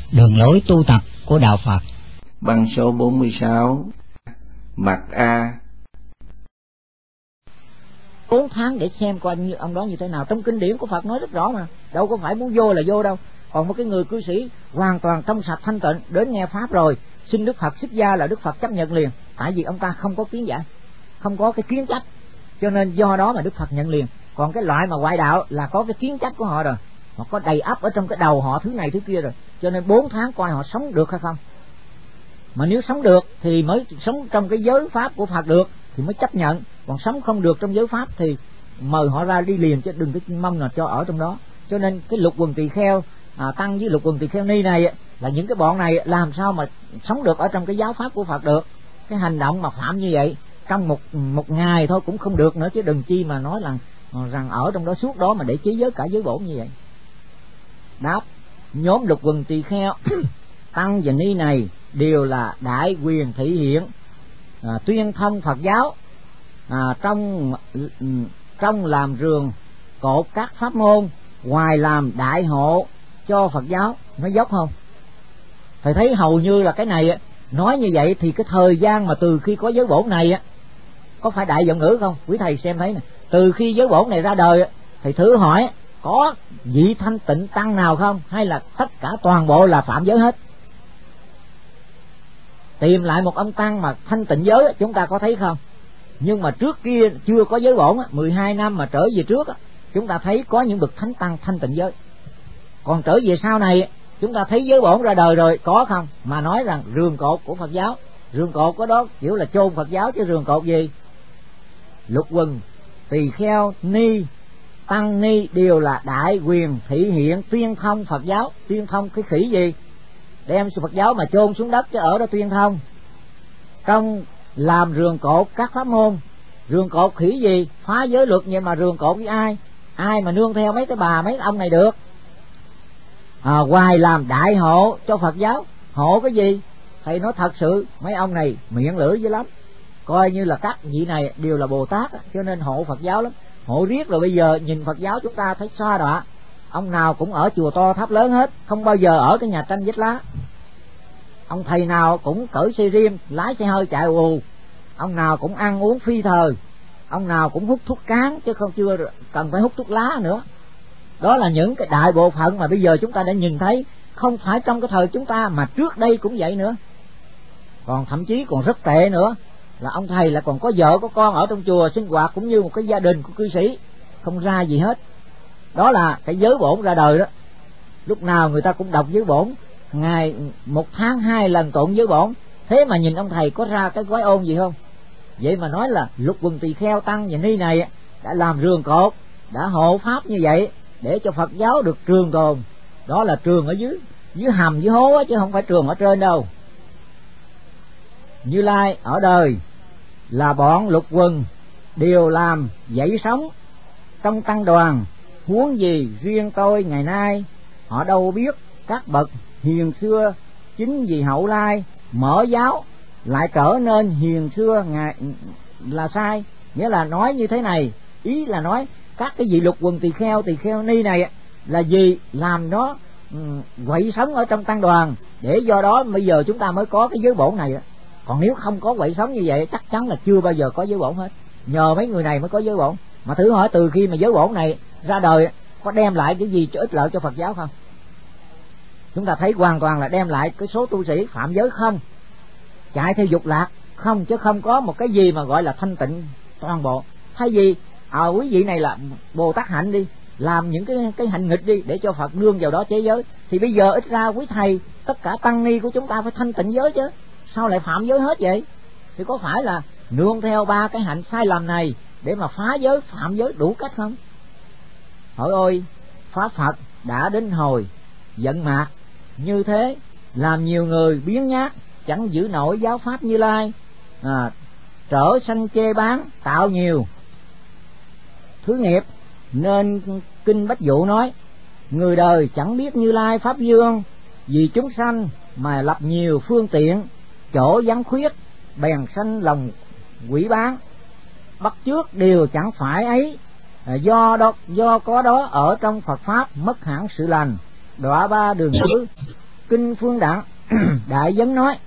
Đường lối tu tập của Đạo Phật. Băng số 46. Mặt A. 4 tháng để xem coi như ông đó như thế nào. Trong kinh điển của Phật nói rất rõ mà, đâu có phải muốn vô là vô đâu. Còn một cái người cư sĩ hoàn toàn trong sạch thanh tịnh đến nghe pháp rồi, xin Đức Phật xuất gia là Đức Phật chấp nhận liền, tại vì ông ta không có kiến giải, không có cái kiến chấp, cho nên do đó mà Đức Phật nhận liền. Còn cái loại mà ngoại đạo là có cái kiến chấp của họ rồi, họ có đầy ắp ở trong cái đầu họ thứ này thứ kia rồi, cho nên 4 tháng coi họ sống được hay không. Mà nếu sống được thì mới sống trong cái giới pháp của Phật được thì mới chấp nhận, còn sống không được trong giới pháp thì mời họ ra đi liền, chứ đừng có mong là cho ở trong đó. Cho nên cái lục quần tỳ kheo tăng với lục quần tỳ kheo ni này là những cái bọn này làm sao mà sống được ở trong cái giáo pháp của Phật được. Cái hành động mà phạm như vậy trong một ngày thôi cũng không được nữa, chứ đừng chi mà nói là rằng ở trong đó suốt đó mà để chế giới cả giới bổn như vậy. Đáp: nhóm lục quần tỳ kheo tăng và ni này đều là đại quyền thị hiện, tuyên thông Phật giáo, trong làm rường cột các pháp môn, ngoài làm đại hộ cho Phật giáo. Nó dốc không? Thầy thấy hầu như là cái này nói như vậy thì cái thời gian mà từ khi có giới bổn này có phải đại giọng ngữ không? Quý thầy xem thấy nè, từ khi giới bổn này ra đời thầy thử hỏi có vị thanh tịnh tăng nào không, hay là tất cả toàn bộ là phạm giới hết? Tìm lại một ông tăng mà thanh tịnh giới chúng ta có thấy không? Nhưng mà trước kia chưa có giới bổn 12 năm mà trở về trước chúng ta thấy có những bậc thánh tăng thanh tịnh giới. Còn trở về sau này chúng ta thấy giới bổn ra đời rồi có không? Mà nói rằng rường cột của Phật giáo, rường cột có đó kiểu là chôn Phật giáo, chứ rường cột gì? Lục quần tỳ kheo ni tăng ni đều là đại quyền thị hiện tuyên thông Phật giáo. Tuyên thông cái khỉ gì? Đem Phật giáo mà chôn xuống đất chứ ở đó tuyên thông. Trong làm rường cột các pháp môn. Rường cột khỉ gì? Phá giới luật, nhưng mà rường cột với ai? Ai mà nương theo mấy cái bà mấy ông này được? Ngoài làm đại hộ cho Phật giáo. Hộ cái gì? Thầy nói thật sự mấy ông này miệng lưỡi dữ lắm, coi như là các vị này đều là Bồ Tát, cho nên hộ Phật giáo lắm. Hộ riết rồi bây giờ nhìn Phật giáo chúng ta thấy xa đọa. Ông nào cũng ở chùa to tháp lớn hết, không bao giờ ở cái nhà tranh vách lá. Ông thầy nào cũng cởi xe riêng, lái xe hơi chạy ù. Ông nào cũng ăn uống phi thời. Ông nào cũng hút thuốc cán, chứ không chưa cần phải hút thuốc lá nữa. Đó là những cái đại bộ phận mà bây giờ chúng ta đã nhìn thấy, không phải trong cái thời chúng ta mà trước đây cũng vậy nữa. Còn thậm chí còn rất tệ nữa là ông thầy là còn có vợ có con ở trong chùa sinh hoạt cũng như một cái gia đình của cư sĩ, không ra gì hết. Đó là cái giới bổn ra đời đó. Lúc nào người ta cũng đọc giới bổn, ngày 1 tháng 2 lần tụng giới bổn. Thế mà nhìn ông thầy có ra cái gói ôn gì không? Vậy mà nói là lục quần tỳ kheo tăng và ni này đã làm rường cột, đã hộ pháp như vậy để cho Phật giáo được trường tồn. Đó là trường ở dưới hầm dưới hố chứ không phải trường ở trên đâu. Như Lai ở đời là bọn lục quần đều làm dậy sống trong tăng đoàn, huống gì riêng tôi ngày nay. Họ đâu biết các bậc hiền xưa chính vì hậu lai mở giáo lại trở nên hiền xưa là sai. Nghĩa là nói như thế này, ý là nói các cái vị lục quần tỳ kheo ni này là gì làm nó quậy sống ở trong tăng đoàn, để do đó bây giờ chúng ta mới có cái giới bổn này. Còn nếu không có quậy sống như vậy chắc chắn là chưa bao giờ có giới bổn hết. Nhờ mấy người này mới có giới bổn. Mà thử hỏi từ khi mà giới bổn này ra đời có đem lại cái gì cho ích lợi cho Phật giáo không? Chúng ta thấy hoàn toàn là đem lại cái số tu sĩ phạm giới không, chạy theo dục lạc không, chứ không có một cái gì mà gọi là thanh tịnh toàn bộ. Hay gì quý vị này là Bồ Tát hạnh đi, làm những cái hành nghịch đi để cho Phật nương vào đó chế giới, thì bây giờ ít ra quý thầy tất cả tăng ni của chúng ta phải thanh tịnh giới chứ, sao lại phạm giới hết vậy? Thì có phải là nương theo 3 cái hạnh sai lầm này để mà phá giới phạm giới đủ cách không? Hỏi ôi, pháp Phật đã đến hồi giận mạc như thế, làm nhiều người biến nhát chẳng giữ nổi giáo pháp Như Lai, trở sanh chê bán, tạo nhiều thứ nghiệp. Nên kinh Bách Dụ nói, người đời chẳng biết Như Lai pháp dương, vì chúng sanh mà lập nhiều phương tiện, chỗ vắng khuyết bèn sanh lòng quỷ bán. Bắt chước điều chẳng phải ấy, do có đó ở trong Phật pháp mất hẳn sự lành, đọa 3 đường xứ. Kinh Phương Đặng Đại Vấn nói: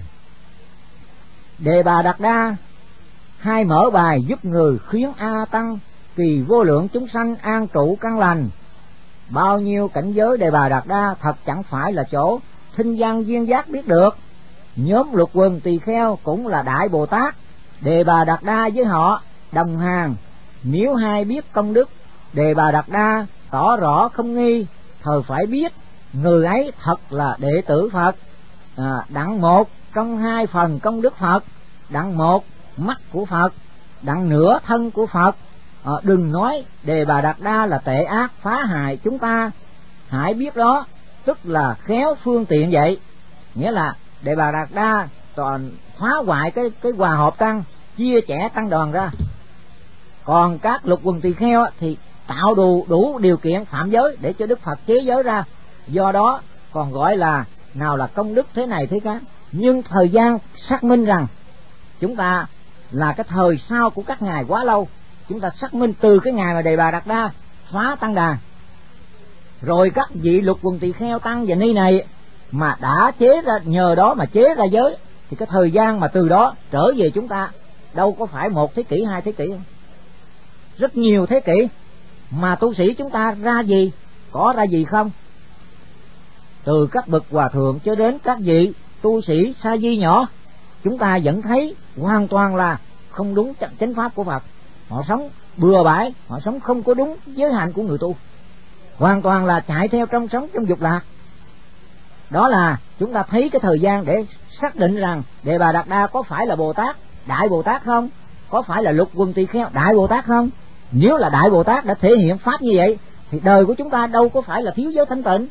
Đề Bà Đạt Đa hai mở bài giúp người khuyến A Tăng, kỳ vô lượng chúng sanh an trụ căn lành. Bao nhiêu cảnh giới Đề Bà Đạt Đa thật chẳng phải là chỗ thinh văn duyên giác biết được. Nhóm Lục Quần Tỳ Kheo cũng là Đại Bồ Tát, Đề Bà Đạt Đa với họ đồng hàng. Nếu hai biết công đức Đề Bà Đạt Đa tỏ rõ không nghi, thời phải biết người ấy thật là đệ tử Phật. Đặng một trong hai phần công đức Phật, đặng một mắt của Phật, đặng nửa thân của Phật. Đừng nói Đề Bà Đạt Đa là tệ ác phá hại chúng ta, hãy biết đó tức là khéo phương tiện vậy. Nghĩa là Đề Bà Đạt Đa toàn phá hoại cái hòa hợp tăng, chia chẻ tăng đoàn ra. Còn các Lục Quần Tỳ Kheo thì tạo đủ điều kiện phạm giới để cho Đức Phật chế giới ra. Do đó còn gọi là nào là công đức thế này thế khác. Nhưng thời gian xác minh rằng chúng ta là cái thời sau của các ngài quá lâu. Chúng ta xác minh từ cái ngày mà Đề Bà Đạt Đa phá tăng đàn, rồi các vị Lục Quần Tỳ Kheo tăng và ni này mà đã chế ra, nhờ đó mà chế ra giới, thì cái thời gian mà từ đó trở về chúng ta đâu có phải 1 thế kỷ 2 thế kỷ, rất nhiều thế kỷ. Mà tu sĩ chúng ta ra gì, có ra gì không? Từ các bậc hòa thượng cho đến các vị tu sĩ sa di nhỏ, chúng ta vẫn thấy hoàn toàn là không đúng chánh pháp của Phật. Họ sống bừa bãi, họ sống không có đúng giới hạn của người tu, hoàn toàn là chạy theo trong sống trong dục lạc. Đó là chúng ta thấy cái thời gian để xác định rằng Đề Bà Đạt Đa có phải là Bồ Tát, Đại Bồ Tát không? Có phải là Lục Quần Tỳ Kheo, Đại Bồ Tát không? Nếu là Đại Bồ Tát đã thể hiện pháp như vậy thì đời của chúng ta đâu có phải là thiếu giới thanh tịnh.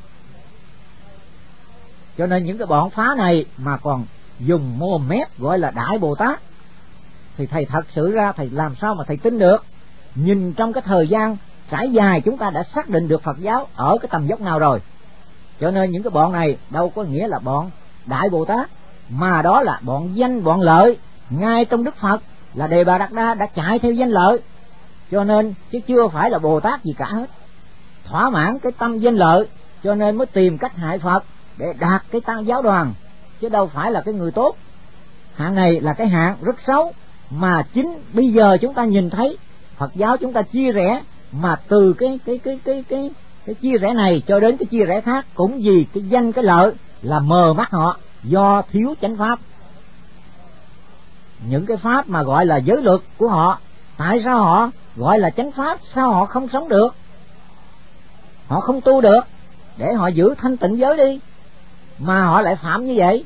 Cho nên những cái bọn phá này mà còn dùng mồm mép gọi là Đại Bồ Tát thì thầy thật sự ra thầy làm sao mà thầy tin được. Nhìn trong cái thời gian trải dài chúng ta đã xác định được Phật giáo ở cái tầm dốc nào rồi. Cho nên những cái bọn này đâu có nghĩa là bọn Đại Bồ Tát, mà đó là bọn danh bọn lợi. Ngay trong Đức Phật là Đề Bà Đạt Đa đã chạy theo danh lợi, cho nên chứ chưa phải là Bồ Tát gì cả hết. Thỏa mãn cái tâm danh lợi cho nên mới tìm cách hại Phật để đạt cái tăng giáo đoàn, chứ đâu phải là cái người tốt. Hạng này là cái hạng rất xấu, mà chính bây giờ chúng ta nhìn thấy Phật giáo chúng ta chia rẽ, mà từ cái chia rẽ này cho đến cái chia rẽ khác cũng vì cái danh cái lợi là mờ mắt họ do thiếu chánh pháp. Những cái pháp mà gọi là giới luật của họ, tại sao họ gọi là chánh pháp, sao họ không sống được, họ không tu được để họ giữ thanh tịnh giới đi, mà họ lại phạm như vậy?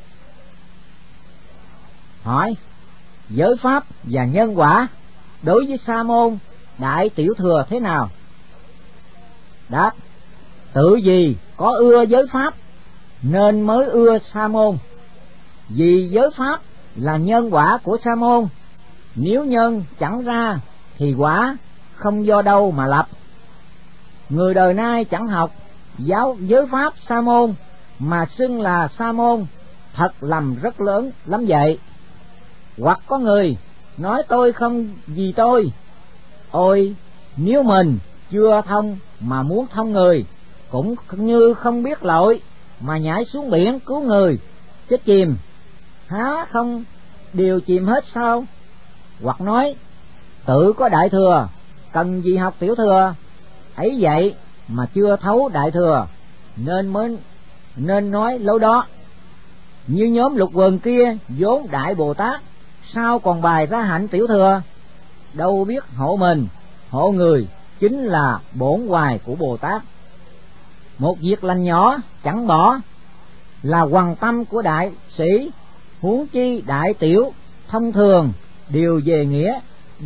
Hỏi giới pháp và nhân quả đối với sa môn đại tiểu thừa thế nào? Đáp: tự vì có ưa giới pháp nên mới ưa sa môn, vì giới pháp là nhân quả của sa môn. Nếu nhân chẳng ra thì quả không do đâu mà lập. Người đời nay chẳng học giáo giới pháp sa môn mà xưng là sa môn, thật lầm rất lớn lắm vậy. Hoặc có người nói tôi không vì tôi, ôi nếu mình chưa thông mà muốn thông người, cũng như không biết lội mà nhảy xuống biển cứu người chết chìm, há không đều chìm hết sao? Hoặc nói tự có đại thừa, cần gì học tiểu thừa, ấy vậy mà chưa thấu đại thừa nên nói lối đó. Như nhóm Lục Quần kia vốn Đại Bồ Tát, sao còn bài ra hạnh tiểu thừa? Đâu biết hộ mình hộ người chính là bổn hoài của Bồ Tát. Một việc lành nhỏ chẳng bỏ là hoằng tâm của đại sĩ, huống chi đại tiểu thông thường đều về nghĩa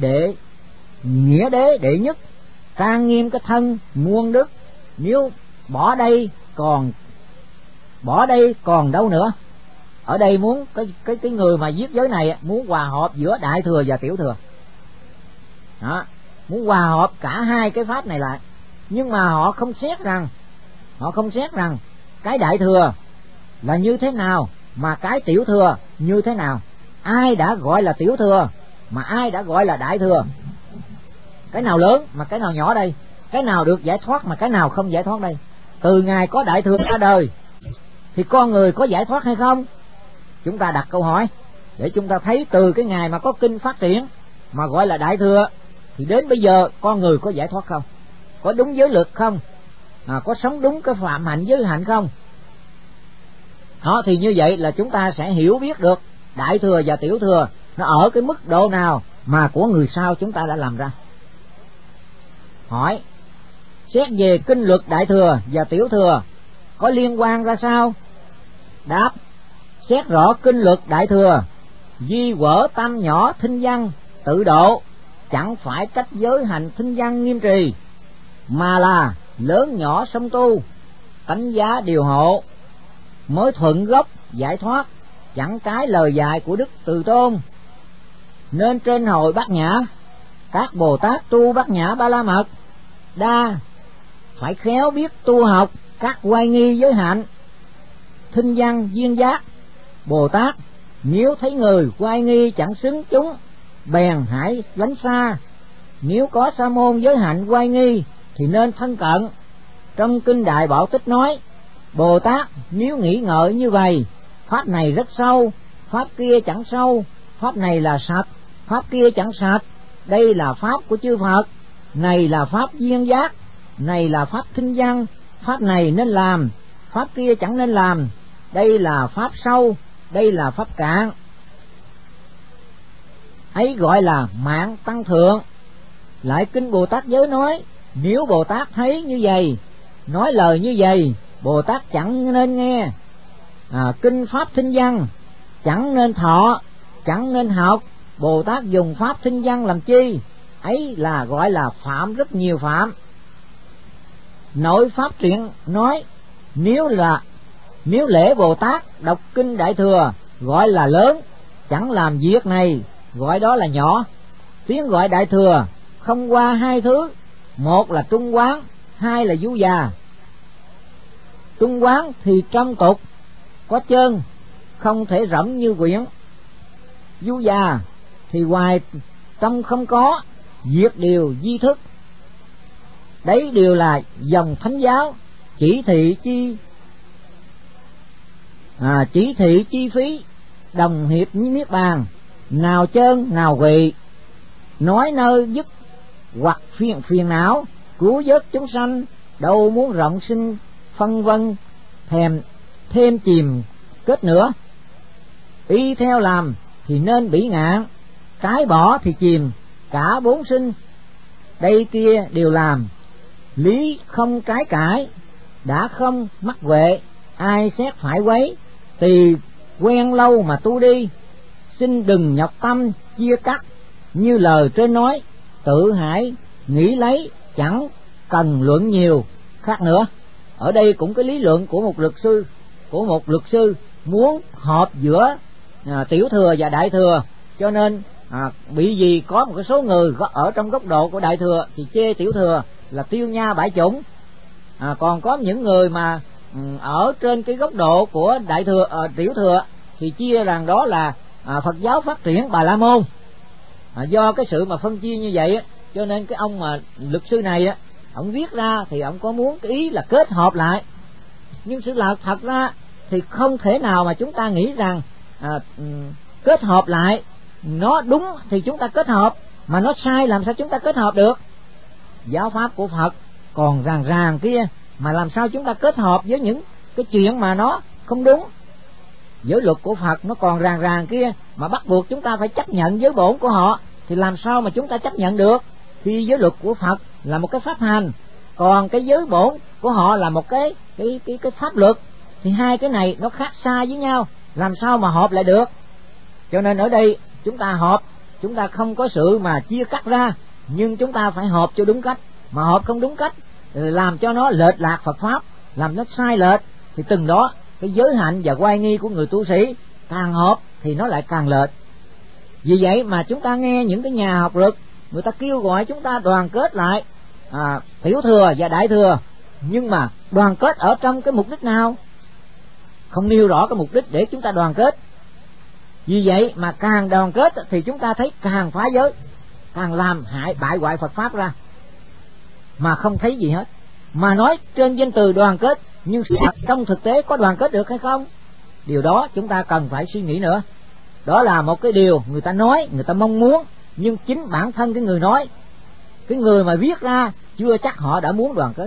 đế đệ nhất, trang nghiêm cái thân muôn đức. Nếu bỏ đây còn đâu nữa. Ở đây muốn cái người mà viết giới này muốn hòa hợp giữa đại thừa và tiểu thừa đó, muốn hòa hợp cả hai cái pháp này lại. Nhưng mà họ không xét rằng cái đại thừa là như thế nào mà cái tiểu thừa như thế nào. Ai đã gọi là tiểu thừa mà ai đã gọi là đại thừa? Cái nào lớn mà cái nào nhỏ đây? Cái nào được giải thoát mà cái nào không giải thoát đây? Từ ngày có đại thừa ra đời thì con người có giải thoát hay không? Chúng ta đặt câu hỏi để chúng ta thấy từ cái ngày mà có kinh phát triển mà gọi là Đại Thừa thì đến bây giờ con người có giải thoát không? Có đúng giới luật không? Có sống đúng cái phạm hạnh giới hạnh không? Đó, thì như vậy là chúng ta sẽ hiểu biết được Đại Thừa và Tiểu Thừa nó ở cái mức độ nào mà của người sau chúng ta đã làm ra. Hỏi: xét về kinh luật Đại Thừa và Tiểu Thừa có liên quan ra sao? Đáp: xét rõ kinh luật Đại Thừa, di quở tâm nhỏ thinh văn tự độ, chẳng phải cách giới hành thinh văn nghiêm trì, mà là lớn nhỏ song tu, tánh giá điều hộ, mới thuận gốc giải thoát, chẳng trái lời dạy của Đức Từ Tôn. Nên trên hội Bát Nhã, các Bồ Tát tu Bát Nhã Ba La Mật đa phải khéo biết tu học các oai nghi giới hạnh, thinh văn duyên giác. Bồ Tát nếu thấy người oai nghi chẳng xứng chúng, bèn hãy lánh xa. Nếu có sa môn giới hạnh oai nghi thì nên thân cận. Trong kinh Đại Bảo Tích nói: Bồ Tát nếu nghĩ ngợi như vậy, pháp này rất sâu, pháp kia chẳng sâu, pháp này là sạch, pháp kia chẳng sạch, đây là pháp của chư Phật, này là pháp duyên giác, này là pháp thinh văn, pháp này nên làm, pháp kia chẳng nên làm, đây là pháp sâu, đây là pháp cạn. Ấy gọi là mạng tăng thượng. Lại kinh Bồ Tát giới nói: nếu Bồ Tát thấy như vậy, nói lời như vậy, Bồ Tát chẳng nên nghe. Kinh pháp thinh văn chẳng nên thọ, chẳng nên học. Bồ Tát dùng pháp thinh văn làm chi? Ấy là gọi là phạm rất nhiều phạm. Nội pháp truyện nói: nếu lễ Bồ Tát đọc kinh Đại Thừa gọi là lớn, chẳng làm việc này gọi đó là nhỏ. Tiếng gọi Đại Thừa không qua hai thứ: một là trung quán, hai là du già. Trung quán thì trong tục có chân, không thể rỗng như quyển. Du già thì ngoài trong không có, diệt điều di thức. Đấy đều là dòng thánh giáo chỉ thị chi phí, đồng hiệp với niết bàn, nào chân nào quỵ, nói nơi dứt hoặc phiền não, cứu vớt chúng sanh, đâu muốn rộng sinh phân vân thêm chìm kết nữa. Y theo làm thì nên bỉ ngạn, cái bỏ thì chìm cả bốn sinh. Đây kia đều làm, lý không trái cãi, đã không mắc huệ, ai xét phải quấy. Tùy quen lâu mà tu đi, xin đừng nhọc tâm chia cắt. Như lời trên nói, tự hãy nghĩ lấy, chẳng cần luận nhiều khác nữa. Ở đây cũng cái lý luận của một luật sư muốn hợp giữa Tiểu Thừa và Đại Thừa, cho nên bị gì có một cái số người ở trong góc độ của Đại Thừa thì chê Tiểu Thừa là tiêu nha bãi chủng, còn có những người mà ở trên cái góc độ của Đại Thừa Tiểu Thừa thì chia rằng đó là Phật giáo phát triển Bà La Môn. Do cái sự mà phân chia như vậy cho nên cái ông mà luật sư này ông viết ra thì ông có muốn cái ý là kết hợp lại, nhưng sự là thật ra thì không thể nào mà chúng ta nghĩ rằng kết hợp lại nó đúng thì chúng ta kết hợp, mà nó sai làm sao chúng ta kết hợp được. Giáo pháp của Phật còn ràng kia mà làm sao chúng ta kết hợp với những cái chuyện mà nó không đúng. Giới luật của Phật nó còn ràng kia mà bắt buộc chúng ta phải chấp nhận giới bổn của họ thì làm sao mà chúng ta chấp nhận được, khi giới luật của Phật là một cái pháp hành, còn cái giới bổn của họ là một cái pháp luật, thì hai cái này nó khác xa với nhau, làm sao mà hợp lại được. Cho nên ở đây chúng ta hợp, chúng ta không có sự mà chia cắt ra, nhưng chúng ta phải hợp cho đúng cách. Mà hợp không đúng cách làm cho nó lệch lạc Phật pháp, làm nó sai lệch, thì từng đó cái giới hạnh và oai nghi của người tu sĩ càng hợp thì nó lại càng lệch. Vì vậy mà chúng ta nghe những cái nhà học luật người ta kêu gọi chúng ta đoàn kết lại Tiểu Thừa và Đại Thừa, nhưng mà đoàn kết ở trong cái mục đích nào? Không nêu rõ cái mục đích để chúng ta đoàn kết. Vì vậy mà càng đoàn kết thì chúng ta thấy càng phá giới, càng làm hại bại hoại Phật pháp ra, mà không thấy gì hết. Mà nói trên danh từ đoàn kết nhưng trong thực tế có đoàn kết được hay không? Điều đó chúng ta cần phải suy nghĩ nữa. Đó là một cái điều người ta nói, người ta mong muốn, nhưng chính bản thân cái người nói, cái người mà viết ra chưa chắc họ đã muốn đoàn kết.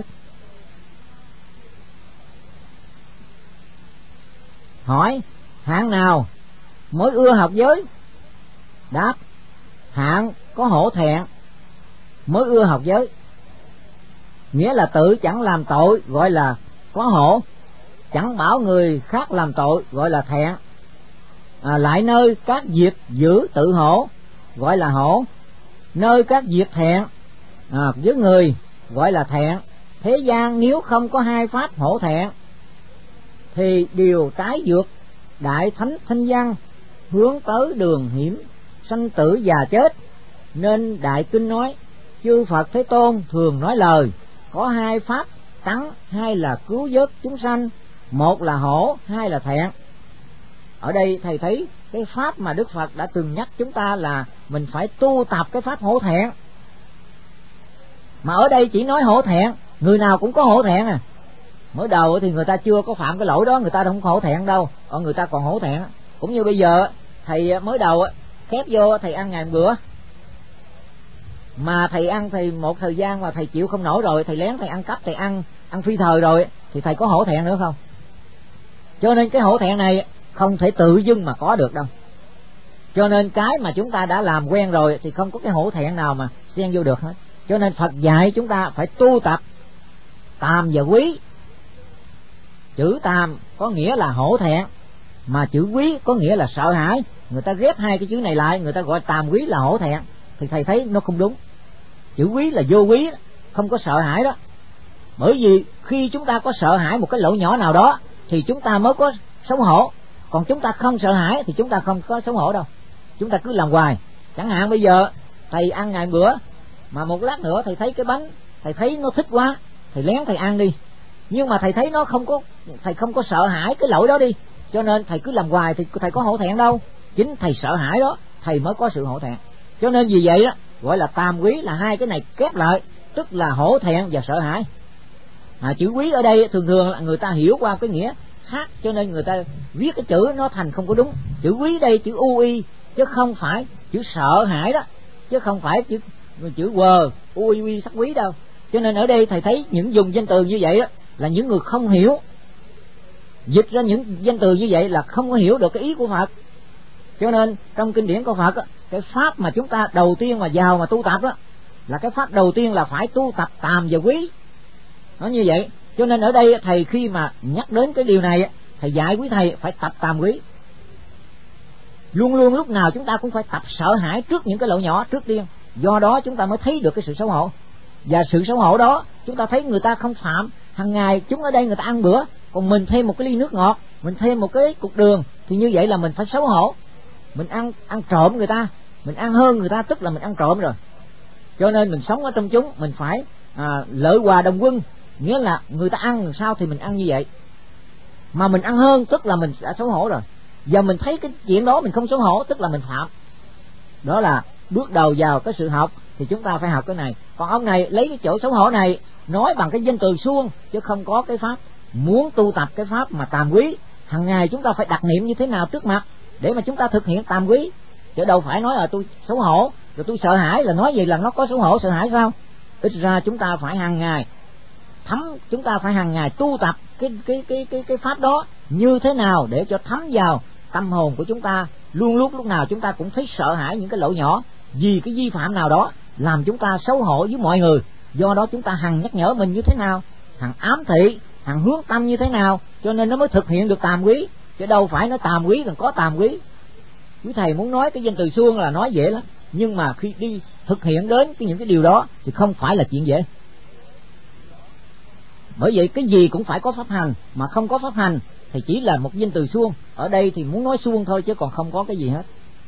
Hỏi hạng nào mới ưa học giới? Đáp: hạng có hổ thẹn mới ưa học giới. Nghĩa là tự chẳng làm tội gọi là có hổ, chẳng bảo người khác làm tội gọi là thẹn. Lại nơi các việc giữ tự hổ gọi là hổ, nơi các việc thẹn với người gọi là thẹn. Thế gian nếu không có hai pháp hổ thẹn thì điều trái dược đại thánh thanh văn, hướng tới đường hiểm sanh tử già chết. Nên đại kinh nói chư Phật Thế Tôn thường nói lời có hai pháp tắng, hai là cứu vớt chúng sanh, một là hổ, hai là thẹn. Ở đây thầy thấy cái pháp mà Đức Phật đã từng nhắc chúng ta là mình phải tu tập cái pháp hổ thẹn. Mà ở đây chỉ nói hổ thẹn, người nào cũng có hổ thẹn à. Mới đầu thì người ta chưa có phạm cái lỗi đó, người ta không có hổ thẹn đâu, còn người ta còn hổ thẹn. Cũng như bây giờ thầy mới đầu khép vô thầy ăn ngày một bữa, mà thầy ăn thì một thời gian mà thầy chịu không nổi rồi, thầy lén thầy ăn cắp, thầy ăn phi thời rồi, thì thầy có hổ thẹn nữa không? Cho nên cái hổ thẹn này không thể tự dưng mà có được đâu. Cho nên cái mà chúng ta đã làm quen rồi thì không có cái hổ thẹn nào mà xen vô được hết. Cho nên Phật dạy chúng ta phải tu tập tàm và quý. Chữ tàm có nghĩa là hổ thẹn, mà chữ quý có nghĩa là sợ hãi. Người ta ghép hai cái chữ này lại, người ta gọi tàm quý là hổ thẹn, thì thầy thấy nó không đúng. Chữ quý là vô quý, không có sợ hãi đó. Bởi vì khi chúng ta có sợ hãi một cái lỗi nhỏ nào đó thì chúng ta mới có xấu hổ. Còn chúng ta không sợ hãi thì chúng ta không có xấu hổ đâu. Chúng ta cứ làm hoài. Chẳng hạn bây giờ thầy ăn ngày bữa, mà một lát nữa thầy thấy cái bánh, thầy thấy nó thích quá, thầy lén thầy ăn đi. Nhưng mà thầy thấy nó không có, thầy không có sợ hãi cái lỗi đó đi, cho nên thầy cứ làm hoài thì thầy có hổ thẹn đâu. Chính thầy sợ hãi đó thầy mới có sự hổ thẹn. Cho nên vì vậy đó gọi là tam quý, là hai cái này kép lại, tức là hổ thẹn và sợ hãi. Chữ quý ở đây thường thường là người ta hiểu qua cái nghĩa khác, cho nên người ta viết cái chữ nó thành không có đúng. Chữ quý đây chữ UI chứ không phải chữ sợ hãi đó, chứ không phải chữ quờ UI sắc quý đâu. Cho nên ở đây thầy thấy những dùng danh từ như vậy đó là những người không hiểu, dịch ra những danh từ như vậy là không có hiểu được cái ý của Phật. Cho nên trong kinh điển của Phật cái pháp mà chúng ta đầu tiên mà vào mà tu tập đó là cái pháp đầu tiên là phải tu tập tàm và quý. Nó như vậy. Cho nên ở đây thầy khi mà nhắc đến cái điều này, thầy dạy quý thầy phải tập tàm quý. Luôn luôn lúc nào chúng ta cũng phải tập sợ hãi trước những cái lỗi nhỏ trước tiên. Do đó chúng ta mới thấy được cái sự xấu hổ. Và sự xấu hổ đó chúng ta thấy người ta không phạm, hàng ngày chúng ở đây người ta ăn bữa, còn mình thêm một cái ly nước ngọt, mình thêm một cái cục đường, thì như vậy là mình phải xấu hổ. Mình ăn trộm người ta, mình ăn hơn người ta, tức là mình ăn trộm rồi. Cho nên mình sống ở trong chúng, mình phải lợi hòa đồng quân, nghĩa là người ta ăn làm sao thì mình ăn như vậy. Mà mình ăn hơn tức là mình đã xấu hổ rồi. Giờ mình thấy cái chuyện đó mình không xấu hổ tức là mình phạm. Đó là bước đầu vào cái sự học thì chúng ta phải học cái này. Còn ông này lấy cái chỗ xấu hổ này nói bằng cái danh từ suông, chứ không có cái pháp. Muốn tu tập cái pháp mà tàm quý, hàng ngày chúng ta phải đặt niệm như thế nào trước mặt để mà chúng ta thực hiện tàm quý. Chứ đâu phải nói là tôi xấu hổ rồi tôi sợ hãi là nói gì là nó có xấu hổ sợ hãi sao? Ít ra chúng ta phải hàng ngày chúng ta phải hàng ngày tu tập cái pháp đó như thế nào để cho thấm vào tâm hồn của chúng ta. Luôn lúc nào chúng ta cũng thấy sợ hãi những cái lỗi nhỏ, vì cái vi phạm nào đó làm chúng ta xấu hổ với mọi người. Do đó chúng ta hằng nhắc nhở mình như thế nào, hằng ám thị, hằng hướng tâm như thế nào, cho nên nó mới thực hiện được tàm quý. Chứ đâu phải nói tàm quý còn có tàm quý. Quý thầy muốn nói cái danh từ suông là nói dễ lắm, nhưng mà khi đi thực hiện đến những cái điều đó thì không phải là chuyện dễ. Bởi vậy cái gì cũng phải có pháp hành, mà không có pháp hành thì chỉ là một danh từ suông. Ở đây thì muốn nói suông thôi chứ còn không có cái gì hết.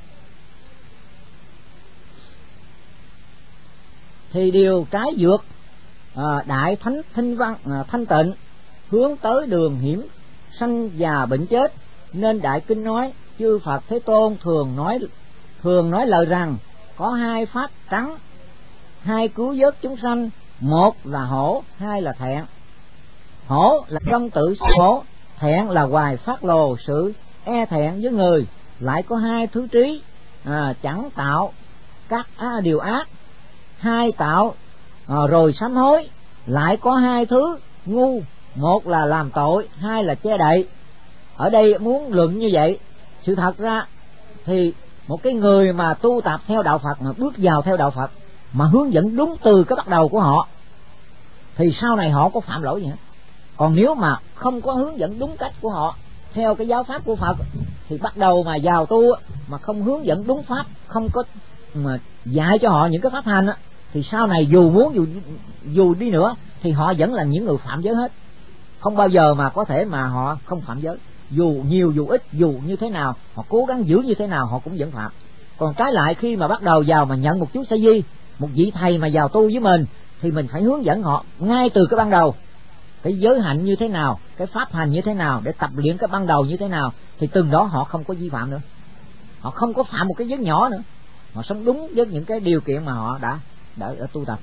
Thì điều trái dược đại thánh thanh văn thanh tịnh, hướng tới đường hiểm sanh già bệnh chết. Nên đại kinh nói chư Phật Thế Tôn thường nói lời rằng có hai pháp trắng, hai cứu vớt chúng sanh, một là hổ, hai là thẹn. Hổ là công tử hổ, thẹn là hoài phát lồ sự e thẹn với người, lại có hai thứ trí, chẳng tạo các điều ác, hai tạo rồi sám hối, lại có hai thứ ngu, một là làm tội, hai là che đậy. Ở đây muốn luận như vậy, sự thật ra thì một cái người mà tu tập theo đạo Phật, mà bước vào theo đạo Phật, mà hướng dẫn đúng từ cái bắt đầu của họ, thì sau này họ có phạm lỗi gì hết. Còn nếu mà không có hướng dẫn đúng cách của họ, theo cái giáo pháp của Phật, thì bắt đầu mà vào tu mà không hướng dẫn đúng pháp, không có mà dạy cho họ những cái pháp hành, thì sau này dù đi nữa thì họ vẫn là những người phạm giới hết. Không bao giờ mà có thể mà họ không phạm giới, dù nhiều dù ít, dù như thế nào họ cố gắng giữ như thế nào họ cũng vẫn phạm. Còn trái lại, khi mà bắt đầu vào mà nhận một chú sa di, một vị thầy mà vào tu với mình, thì mình phải hướng dẫn họ ngay từ cái ban đầu, cái giới hạnh như thế nào, cái pháp hành như thế nào, để tập luyện cái ban đầu như thế nào, thì từng đó họ không có vi phạm nữa, họ không có phạm một cái giới nhỏ nữa, họ sống đúng với những cái điều kiện mà họ đã tu tập.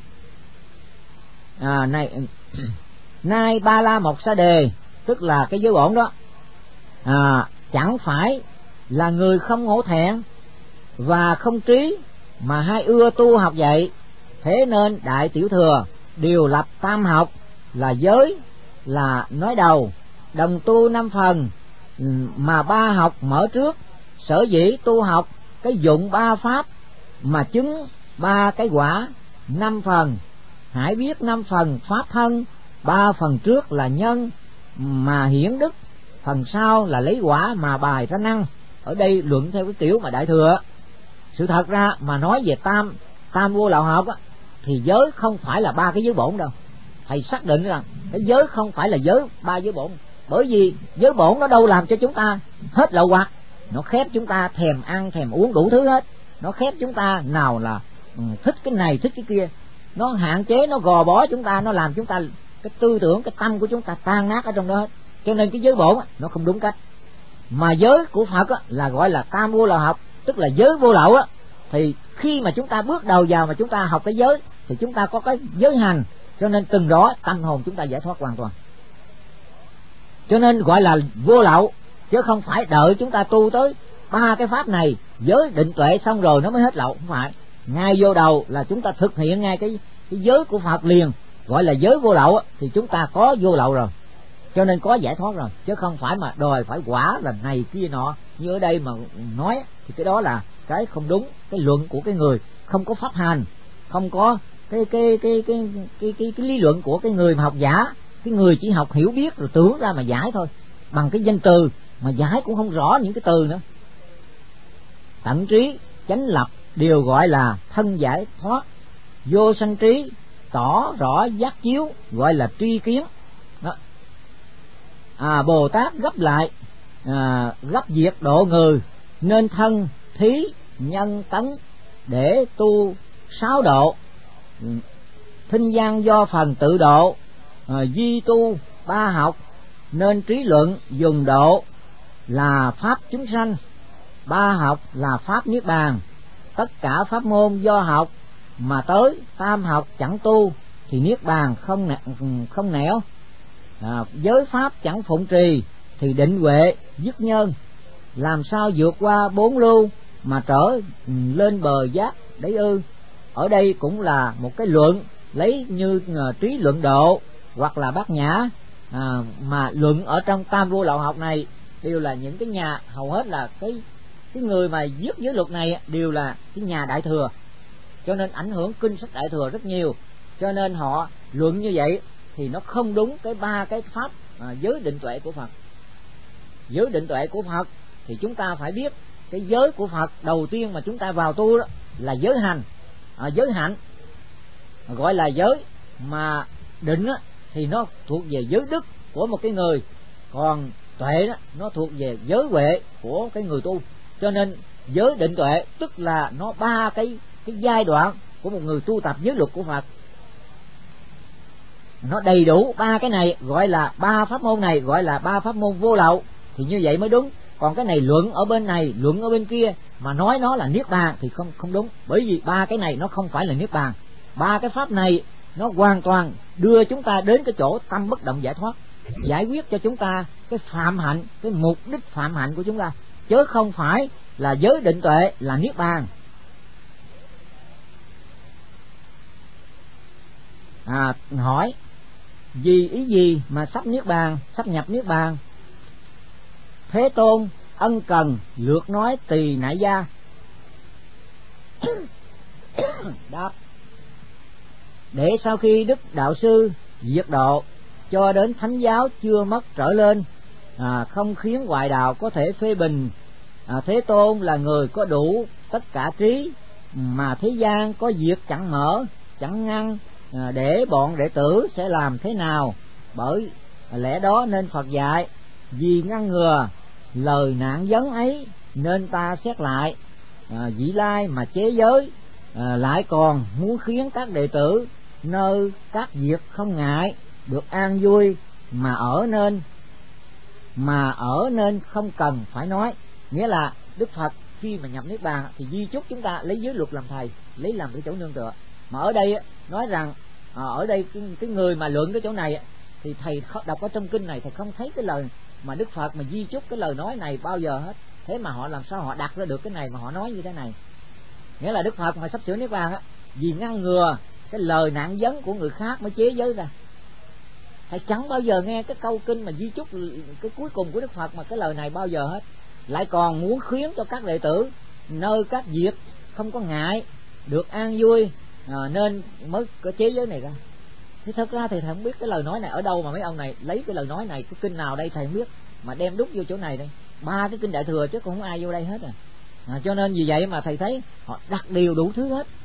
Nay ba la mộc sa đề, tức là cái giới bổn đó, chẳng phải là người không hổ thẹn và không trí, mà hay ưa tu học vậy. Thế nên đại tiểu thừa đều lập tam học, là giới là nói đầu, đồng tu 5 phần, mà 3 học mở trước. Sở dĩ tu học cái dụng 3 pháp, mà chứng 3 cái quả 5 phần. Hãy biết 5 phần pháp thân, 3 phần trước là nhân mà hiển đức, phần sau là lấy quả mà bài ra năng. Ở đây luận theo cái kiểu mà đại thừa. Sự thật ra mà nói về tam vô lậu học thì giới không phải là 3 cái giới bổn đâu. Thầy xác định rằng cái giới không phải là giới 3 giới bổn, bởi vì giới bổn nó đâu làm cho chúng ta hết lậu hoặc, nó khép chúng ta thèm ăn thèm uống đủ thứ hết, nó khép chúng ta nào là thích cái này thích cái kia, nó hạn chế, nó gò bó chúng ta, nó làm chúng ta cái tư tưởng, cái tâm của chúng ta tan nát ở trong đó hết. Cho nên cái giới bổn nó không đúng cách. Mà giới của Phật là gọi là tam vô lậu học, tức là giới vô lậu thì khi mà chúng ta bước đầu vào mà chúng ta học cái giới thì chúng ta có cái giới hành, cho nên từng đó tâm hồn chúng ta giải thoát hoàn toàn. Cho nên gọi là vô lậu, chứ không phải đợi chúng ta tu tới 3 cái pháp này, giới định tuệ xong rồi nó mới hết lậu, không phải. Ngay vô đầu là chúng ta thực hiện ngay cái giới của Phật liền, gọi là giới vô lậu, thì chúng ta có vô lậu rồi, cho nên có giải thoát rồi, chứ không phải mà đòi phải quả là này kia nọ như ở đây mà nói, thì cái đó là cái không đúng. Cái luận của cái người không có pháp hành, không có cái lý luận của cái người mà học giả. Cái người chỉ học hiểu biết rồi tưởng ra mà giải thôi, bằng cái danh từ mà giải cũng không rõ những cái từ nữa. Tận trí chánh lập đều gọi là thân giải thoát. Vô sanh trí tỏ rõ giác chiếu gọi là tri kiến đó. Bồ Tát gấp lại gấp diệt độ người, nên thân thí nhân tấn để tu 6 độ. Thinh gian do phần tự độ, di tu 3 học, nên trí luận dùng độ là pháp chúng sanh, 3 học là pháp niết bàn. Tất cả pháp môn do học mà tới tam học chẳng tu thì niết bàn không nẻo. Giới pháp chẳng phụng trì thì định huệ dứt nhân. Làm sao vượt qua 4 lưu mà trở lên bờ giác đấy ư? Ở đây cũng là một cái luận lấy như trí luận độ hoặc là Bát Nhã, mà luận ở trong tam vô lậu học này đều là những cái nhà, hầu hết là cái người mà viết giới luật này đều là cái nhà đại thừa, cho nên ảnh hưởng kinh sách đại thừa rất nhiều, cho nên họ luận như vậy thì nó không đúng cái 3 cái pháp giới định tuệ của Phật. Giới định tuệ của Phật thì chúng ta phải biết cái giới của Phật đầu tiên mà chúng ta vào tu đó là giới hành, giới hạnh, gọi là giới. Mà định thì nó thuộc về giới đức của một cái người, còn tuệ nó thuộc về giới huệ của cái người tu. Cho nên giới định tuệ tức là nó 3 cái giai đoạn của một người tu tập giới luật của Phật, nó đầy đủ 3 cái này, gọi là 3 pháp môn này gọi là 3 pháp môn vô lậu, thì như vậy mới đúng. Còn cái này luận ở bên này, luận ở bên kia mà nói nó là niết bàn thì không đúng, bởi vì 3 cái này nó không phải là niết bàn. 3 cái pháp này nó hoàn toàn đưa chúng ta đến cái chỗ tâm bất động giải thoát, giải quyết cho chúng ta cái phạm hạnh, cái mục đích phạm hạnh của chúng ta, chứ không phải là giới định tuệ là niết bàn. Hỏi vì ý gì mà sắp niết bàn, sắp nhập niết bàn? Thế Tôn ân cần lược nói tỳ nại gia. Đáp: để sau khi Đức Đạo Sư diệt độ cho đến thánh giáo chưa mất trở lên, không khiến ngoại đạo có thể phê bình. Thế Tôn là người có đủ tất cả trí, mà thế gian có việc chẳng mở chẳng ngăn, để bọn đệ tử sẽ làm thế nào? Bởi lẽ đó nên Phật dạy, vì ngăn ngừa lời nạn vấn ấy nên ta xét lại. Vị lai mà chế giới, lại còn muốn khiến các đệ tử nơi các việc không ngại, được an vui, mà ở nên không cần phải nói. Nghĩa là Đức Phật khi mà nhập niết bàn thì di chúc chúng ta lấy giới luật làm thầy, lấy làm cái chỗ nương tựa. Mà ở đây nói rằng ở đây cái người mà luận cái chỗ này thì thầy đọc ở trong kinh này thầy không thấy cái lời mà Đức Phật mà di chúc cái lời nói này bao giờ hết. Thế mà họ làm sao họ đặt ra được cái này mà họ nói như thế này? Nghĩa là Đức Phật mà sắp sửa niết bàn vì ngăn ngừa cái lời nạn vấn của người khác mới chế giới ra. Thầy chẳng bao giờ nghe cái câu kinh mà di chúc cái cuối cùng của Đức Phật mà cái lời này bao giờ hết. Lại còn muốn khuyến cho các đệ tử nơi các việc không có ngại, được an vui, nên mới có chế giới này ra. Thì thật ra thì thầy không biết cái lời nói này ở đâu mà mấy ông này lấy cái lời nói này, cái kinh nào đây thầy không biết mà đem đúc vô chỗ này đây. 3 cái kinh Đại Thừa chứ cũng không ai vô đây hết cho nên vì vậy mà thầy thấy họ đặt điều đủ thứ hết.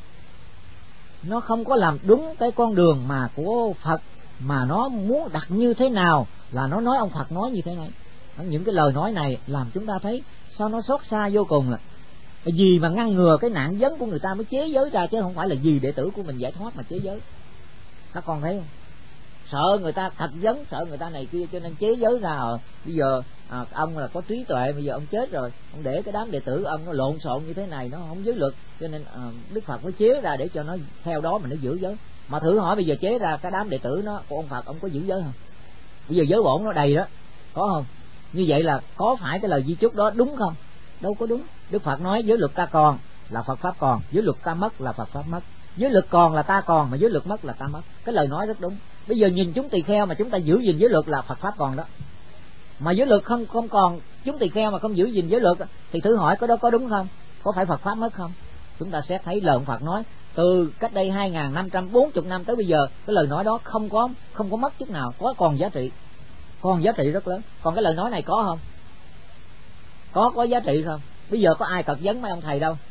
Nó không có làm đúng cái con đường mà của Phật, mà nó muốn đặt như thế nào là nó nói ông Phật nói như thế này. Những cái lời nói này làm chúng ta thấy sao nó xót xa vô cùng. Vì mà ngăn ngừa cái nạn vấn của người ta mới chế giới ra, chứ không phải là vì đệ tử của mình giải thoát mà chế giới. Các con thấy không? Sợ người ta thật vấn, sợ người ta này kia cho nên chế giới ra. Bây giờ ông là có trí tuệ, bây giờ ông chết rồi, ông để cái đám đệ tử ông nó lộn xộn như thế này, nó không giới luật, cho nên Đức Phật mới chế ra để cho nó theo đó mà nó giữ giới. Mà thử hỏi bây giờ chế ra cái đám đệ tử nó của ông Phật, ông có giữ giới không? Bây giờ giới bổn nó đầy đó, có không? Như vậy là có phải cái lời di chúc đó đúng không? Đâu có đúng. Đức Phật nói giới luật ta còn là Phật pháp còn, giới luật ta mất là Phật pháp mất. Giới luật còn là ta còn, mà giới luật mất là ta mất. Cái lời nói rất đúng. Bây giờ nhìn chúng tỳ kheo mà chúng ta giữ gìn giới luật là Phật pháp còn đó. Mà giới luật không còn, chúng tỳ kheo mà không giữ gìn giới luật thì thử hỏi có đó có đúng không? Có phải Phật pháp mất không? Chúng ta sẽ thấy lời Phật nói từ cách đây 2540 năm tới bây giờ, cái lời nói đó không có mất chút nào, còn giá trị. Còn giá trị rất lớn. Còn cái lời nói này có không? Có giá trị không? Bây giờ có ai cật vấn mấy ông thầy đâu.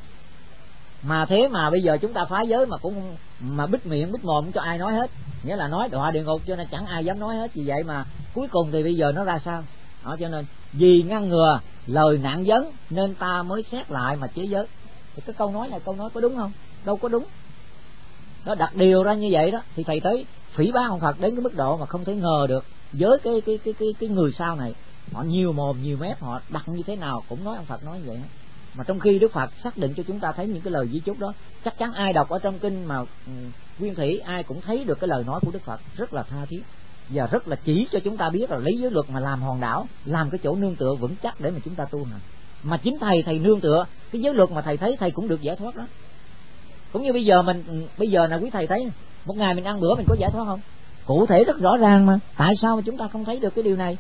Mà thế mà bây giờ chúng ta phá giới mà cũng mà bít miệng bít mồm không cho ai nói hết, nghĩa là nói đọa địa ngục, cho nên chẳng ai dám nói hết. Vì vậy mà cuối cùng thì bây giờ nó ra sao? Cho nên vì ngăn ngừa lời nạn vấn nên ta mới xét lại mà chế giới. Thì cái câu nói này có đúng không? Đâu có đúng. Nó đặt điều ra như vậy đó thì thầy thấy phỉ báng ông Phật đến cái mức độ mà không thể ngờ được. Với cái người sau này, họ nhiều mồm nhiều mép, họ đặt như thế nào cũng nói ông Phật nói như vậy. Mà trong khi Đức Phật xác định cho chúng ta thấy những cái lời di chúc đó, chắc chắn ai đọc ở trong kinh mà Nguyên Thủy ai cũng thấy được cái lời nói của Đức Phật rất là tha thiết và rất là chỉ cho chúng ta biết là lấy giới luật mà làm hòn đảo, làm cái chỗ nương tựa vững chắc để mà chúng ta tu hành. Mà chính thầy nương tựa cái giới luật mà thầy thấy thầy cũng được giải thoát đó. Cũng như bây giờ là quý thầy thấy một ngày mình ăn bữa mình có giải thoát không? Cụ thể rất rõ ràng mà. Tại sao mà chúng ta không thấy được cái điều này?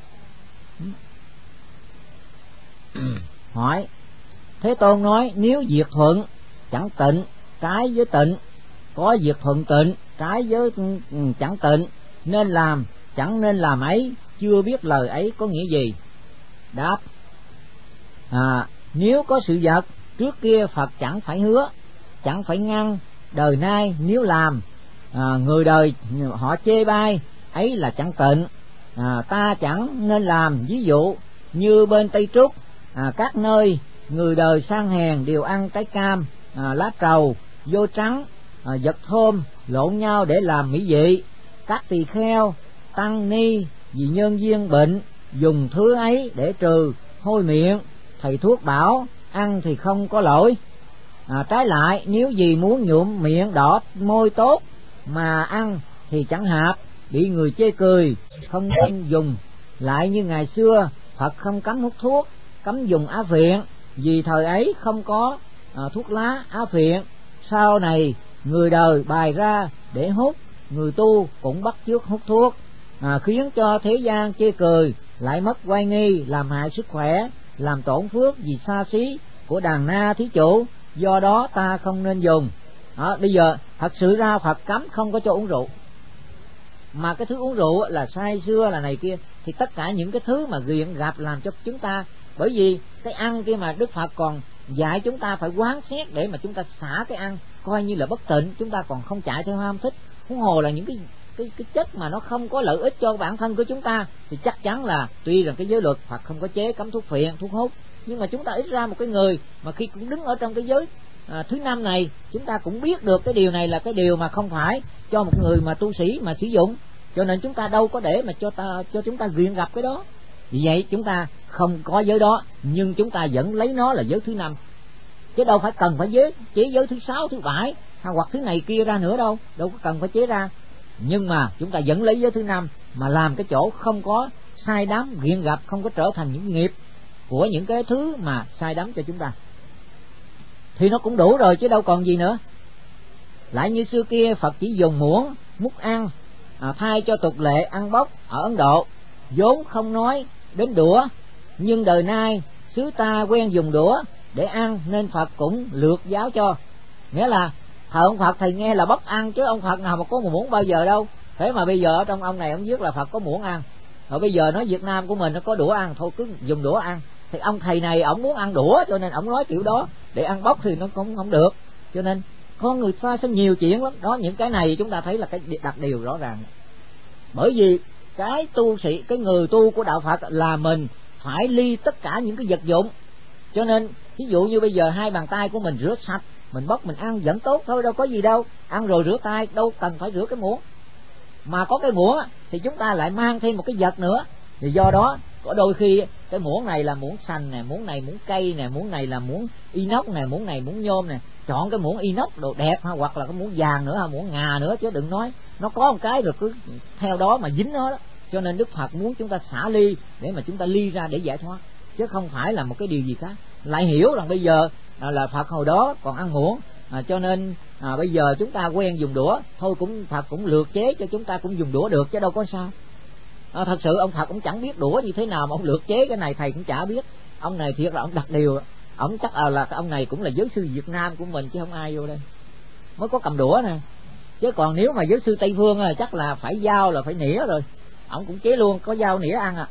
Hỏi Thế Tôn nói nếu diệt thuận chẳng tịnh, trái với tịnh, có diệt thuận tịnh, trái với chẳng tịnh, nên làm chẳng nên làm ấy, chưa biết lời ấy có nghĩa gì. Đáp: nếu có sự vật trước kia Phật chẳng phải hứa, chẳng phải ngăn, đời nay nếu làm, người đời họ chê bai, ấy là chẳng tịnh, ta chẳng nên làm. Ví dụ như bên Tây Trúc, các nơi người đời sang hèn đều ăn trái cam, lá trầu, vô trắng, vật thơm lộn nhau để làm mỹ vị. Các tỳ kheo, tăng ni vì nhân duyên bệnh dùng thứ ấy để trừ hôi miệng. Thầy thuốc bảo ăn thì không có lỗi. Trái lại nếu gì muốn nhuộm miệng đỏ môi tốt mà ăn thì chẳng hạp, bị người chê cười, không nên dùng. Lại như ngày xưa, Phật không cấm hút thuốc, cấm dùng á phiện, vì thời ấy không có thuốc lá á phiện. Sau này người đời bày ra để hút, người tu cũng bắt chước hút thuốc, khiến cho thế gian chê cười, lại mất oai nghi, làm hại sức khỏe, làm tổn phước vì xa xí của đàn na thí chủ. Do đó ta không nên dùng. Bây giờ thật sự ra Phật cấm không có cho uống rượu, mà cái thứ uống rượu là say xưa là này kia, thì tất cả những cái thứ mà ghiện gặp làm cho chúng ta, bởi vì cái ăn kia mà Đức Phật còn dạy chúng ta phải quán xét để mà chúng ta xả cái ăn, coi như là bất tịnh, chúng ta còn không chạy theo ham thích. Huống hồ là những cái chất mà nó không có lợi ích cho bản thân của chúng ta, thì chắc chắn là tuy rằng cái giới luật Phật không có chế cấm thuốc phiện, thuốc hút, nhưng mà chúng ta ít ra một cái người mà khi cũng đứng ở trong cái giới thứ năm này, chúng ta cũng biết được cái điều này là cái điều mà không phải cho một người mà tu sĩ mà sử dụng, cho nên chúng ta đâu có để mà cho chúng ta ghiện gặp cái đó. Vì vậy chúng ta không có giới đó, nhưng chúng ta vẫn lấy nó là giới thứ năm, chứ đâu phải cần phải chế giới thứ 6, thứ 7 hoặc thứ này kia ra nữa đâu có cần phải chế ra. Nhưng mà chúng ta vẫn lấy giới thứ năm mà làm cái chỗ không có sai đắm ghiện gặp, không có trở thành những nghiệp của những cái thứ mà sai đắm cho chúng ta, thì nó cũng đủ rồi chứ đâu còn gì nữa. Lại như xưa kia Phật chỉ dùng muỗng múc ăn, thay cho tục lệ ăn bốc ở Ấn Độ, vốn không nói đến đũa, nhưng đời nay xứ ta quen dùng đũa để ăn nên Phật cũng lược giáo cho. Nghĩa là thờ ông Phật thì nghe là bốc ăn, chứ ông Phật nào mà có một muỗng bao giờ đâu. Thế mà bây giờ ở trong ông này ông viết là Phật có muỗng ăn, rồi bây giờ nói Việt Nam của mình nó có đũa ăn, thôi cứ dùng đũa ăn. Thì ông thầy này ổng muốn ăn đũa cho nên ổng nói kiểu đó, để ăn bốc thì nó cũng không được. Cho nên con người ta sẽ nhiều chuyện lắm đó. Những cái này chúng ta thấy là cái đặc điều rõ ràng, bởi vì cái tu sĩ, cái người tu của đạo Phật là mình phải ly tất cả những cái vật dụng. Cho nên ví dụ như bây giờ 2 bàn tay của mình rửa sạch, mình bóc mình ăn vẫn tốt thôi, đâu có gì đâu. Ăn rồi rửa tay, đâu cần phải rửa cái muỗng. Mà có cái muỗng thì chúng ta lại mang thêm một cái vật nữa, thì do đó có đôi khi cái muỗng này là muỗng sành nè, muỗng này muỗng cây nè, muỗng này là muỗng inox nè, muỗng này muỗng nhôm nè, chọn cái muỗng inox đồ đẹp ha, hoặc là cái muỗng vàng nữa ha, muỗng ngà nữa, chứ đừng nói nó có một cái rồi cứ theo đó mà dính nó đó. Cho nên Đức Phật muốn chúng ta xả ly để mà chúng ta ly ra để giải thoát, chứ không phải là một cái điều gì khác. Lại hiểu rằng bây giờ là Phật hồi đó còn ăn muỗng, cho nên bây giờ chúng ta quen dùng đũa, thôi cũng Phật cũng lược chế cho chúng ta cũng dùng đũa được chứ đâu có sao. Thật sự ông Phật cũng chẳng biết đũa như thế nào mà ông lược chế cái này, thầy cũng chả biết. Ông này thiệt là ông đặt điều, ông chắc là ông này cũng là giới sư Việt Nam của mình chứ không ai vô đây mới có cầm đũa nè. Chứ còn nếu mà giới sư Tây Phương là chắc là phải dao, là phải nĩa rồi, ông cũng chế luôn, có dao nĩa ăn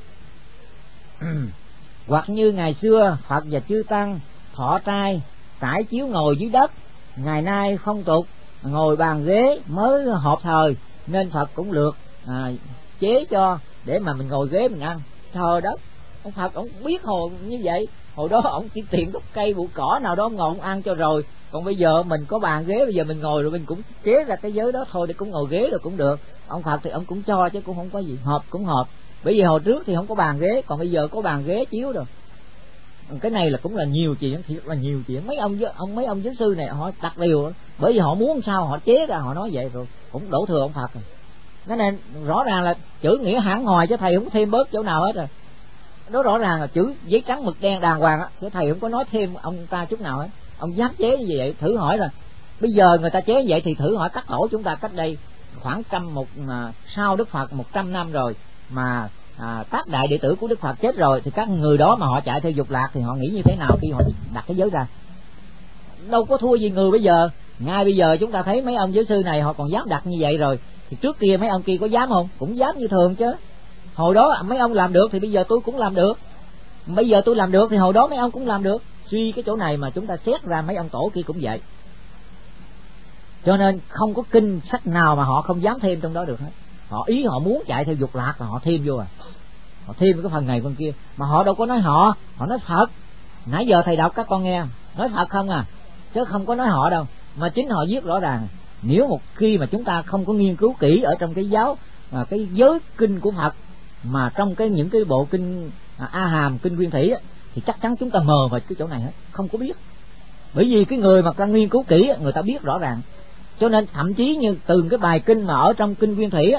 Hoặc như ngày xưa Phật và chư tăng thọ trai trải chiếu ngồi dưới đất, ngày nay phong tục ngồi bàn ghế mới hợp thời, nên Phật cũng lược chế cho để mà mình ngồi ghế mình ăn. Trời đất, ông Phật ông biết hồi như vậy, hồi đó ông chỉ tìm gốc cây bụi cỏ nào đó ông ngồi ông ăn cho rồi. Còn bây giờ mình có bàn ghế, bây giờ mình ngồi rồi mình cũng chế ra cái giới đó thôi, để cũng ngồi ghế rồi cũng được. Ông Phật thì ông cũng cho chứ cũng không có gì, hợp cũng hợp. Bởi vì hồi trước thì không có bàn ghế, còn bây giờ có bàn ghế chiếu rồi. Cái này là cũng là nhiều chuyện, thiệt là nhiều chuyện. Mấy ông giáo sư này họ đặt điều, bởi vì họ muốn sao họ chế ra, họ nói vậy rồi cũng đổ thừa ông Phật rồi. Cái này rõ ràng là chữ nghĩa hẳn hoài, chứ thầy không thêm bớt chỗ nào hết rồi. Đó rõ ràng là chữ giấy trắng mực đen đàng hoàng á, chứ thầy không có nói thêm ông ta chút nào hết. Ông dám chế như vậy, thử hỏi là bây giờ người ta chế như vậy thì thử hỏi các tổ chúng ta cách đây khoảng sau Đức Phật 100 năm rồi mà các đại đệ tử của Đức Phật chết rồi, thì các người đó mà họ chạy theo dục lạc thì họ nghĩ như thế nào khi họ đặt cái giới ra? Đâu có thua gì người bây giờ. Ngay bây giờ chúng ta thấy mấy ông giáo sư này họ còn dám đặt như vậy rồi, thì trước kia mấy ông kia có dám không? Cũng dám như thường chứ. Hồi đó mấy ông làm được thì bây giờ tôi cũng làm được, bây giờ tôi làm được thì hồi đó mấy ông cũng làm được. Suy cái chỗ này mà chúng ta xét ra mấy ông tổ kia cũng vậy. Cho nên không có kinh sách nào mà họ không dám thêm trong đó được hết. Họ muốn chạy theo dục lạc là họ thêm vô họ thêm cái phần này phần kia, mà họ đâu có nói họ nói Phật. Nãy giờ thầy đọc các con nghe nói Phật không chứ không có nói họ đâu, mà chính họ viết rõ ràng. Nếu một khi mà chúng ta không có nghiên cứu kỹ ở trong cái giáo cái giới kinh của Phật, mà trong những cái bộ kinh A Hàm, kinh Nguyên Thủy thì chắc chắn chúng ta mờ vào cái chỗ này hết, không có biết. Bởi vì cái người mà ta nghiên cứu kỹ người ta biết rõ ràng. Cho nên thậm chí như từ cái bài kinh mà ở trong kinh Nguyên Thủy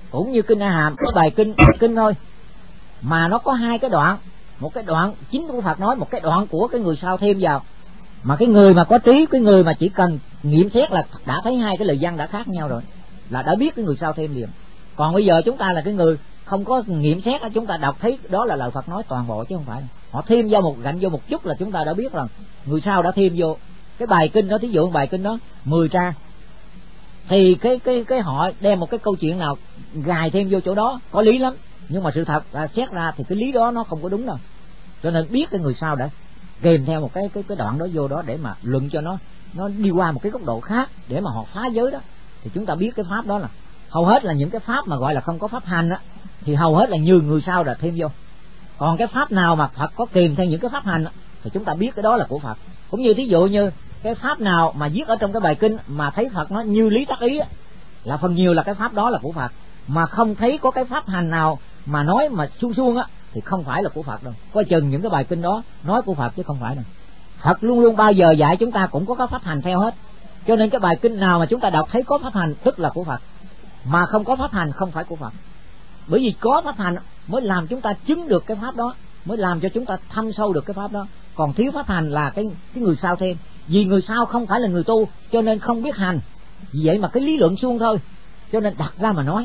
cũng như kinh A Hàm có bài kinh thôi, mà nó có hai cái đoạn, một cái đoạn chính của Phật nói, một cái đoạn của cái người sau thêm vào. Mà cái người mà có trí, cái người mà chỉ cần nghiệm xét là đã thấy hai cái lời văn đã khác nhau rồi, là đã biết cái người sau thêm liền. Còn bây giờ chúng ta là cái người không có nghiệm xét, chúng ta đọc thấy đó là lời Phật nói toàn bộ, chứ không phải họ thêm vào một gạnh vô một chút là chúng ta đã biết rằng người sau đã thêm vô cái bài kinh đó. Thí dụ bài kinh đó 10 trang, thì cái họ đem một cái câu chuyện nào gài thêm vô chỗ đó có lý lắm, nhưng mà sự thật là xét ra thì cái lý đó nó không có đúng đâu. Cho nên biết cái người sau đã kèm theo một cái đoạn đó vô đó để mà luận cho nó đi qua một cái góc độ khác để mà họ phá giới đó, thì chúng ta biết cái pháp đó là hầu hết là những cái pháp mà gọi là không có pháp hành á, thì hầu hết là như người sau đã thêm vô. Còn cái pháp nào mà Phật có kèm theo những cái pháp hành á, thì chúng ta biết cái đó là của Phật. Cũng như thí dụ như cái pháp nào mà viết ở trong cái bài kinh mà thấy Phật nó như lý tác ý á, là phần nhiều là cái pháp đó là của Phật. Mà không thấy có cái pháp hành nào mà nói mà suông suông á thì không phải là của Phật đâu. Coi chừng những cái bài kinh đó nói của Phật chứ không phải đâu. Phật luôn luôn bao giờ dạy chúng ta cũng có các pháp hành theo hết. Cho nên cái bài kinh nào mà chúng ta đọc thấy có pháp hành tức là của Phật, mà không có pháp hành không phải của Phật. Bởi vì có pháp hành mới làm chúng ta chứng được cái pháp đó, mới làm cho chúng ta thâm sâu được cái pháp đó. Còn thiếu pháp hành là cái người sau thêm. Vì người sau không phải là người tu cho nên không biết hành, vì vậy mà cái lý luận suông thôi, cho nên đặt ra mà nói.